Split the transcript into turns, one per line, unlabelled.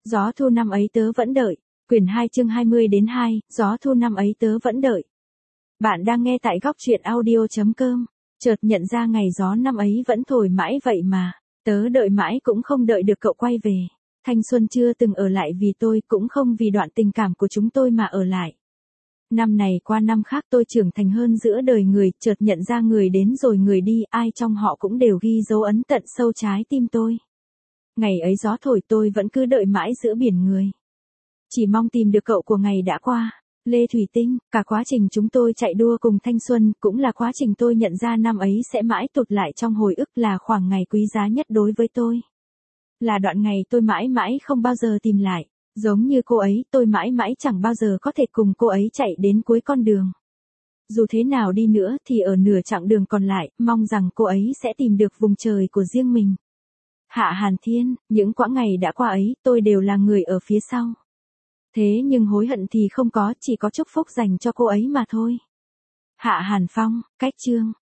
Gió thu năm ấy tớ vẫn đợi. Quyển 2 chương 20 đến 2, gió thu năm ấy tớ vẫn đợi. Bạn đang nghe tại góc truyện audio.com. Chợt nhận ra ngày gió năm ấy vẫn thổi mãi vậy mà. Tớ đợi mãi cũng không đợi được cậu quay về. Thanh xuân chưa từng ở lại vì tôi, cũng không vì đoạn tình cảm của chúng tôi mà ở lại. Năm này qua năm khác tôi trưởng thành hơn giữa đời người, chợt nhận ra người đến rồi người đi, ai trong họ cũng đều ghi dấu ấn tận sâu trái tim tôi. Ngày ấy gió thổi tôi vẫn cứ đợi mãi giữa biển người. Chỉ mong tìm được cậu của ngày đã qua. Lê Thủy Tinh, cả quá trình chúng tôi chạy đua cùng thanh xuân, cũng là quá trình tôi nhận ra năm ấy sẽ mãi tụt lại trong hồi ức, là khoảng ngày quý giá nhất đối với tôi. Là đoạn ngày tôi mãi mãi không bao giờ tìm lại. Giống như cô ấy, tôi mãi mãi chẳng bao giờ có thể cùng cô ấy chạy đến cuối con đường. Dù thế nào đi nữa thì ở nửa chặng đường còn lại, mong rằng cô ấy sẽ tìm được vùng trời của riêng mình. Hạ Hàn Thiên, những quãng ngày đã qua ấy, tôi đều là người ở phía sau. Thế nhưng hối hận thì không có, chỉ có chúc phúc dành cho cô ấy mà thôi. Hạ Hàn Phong, cách chương.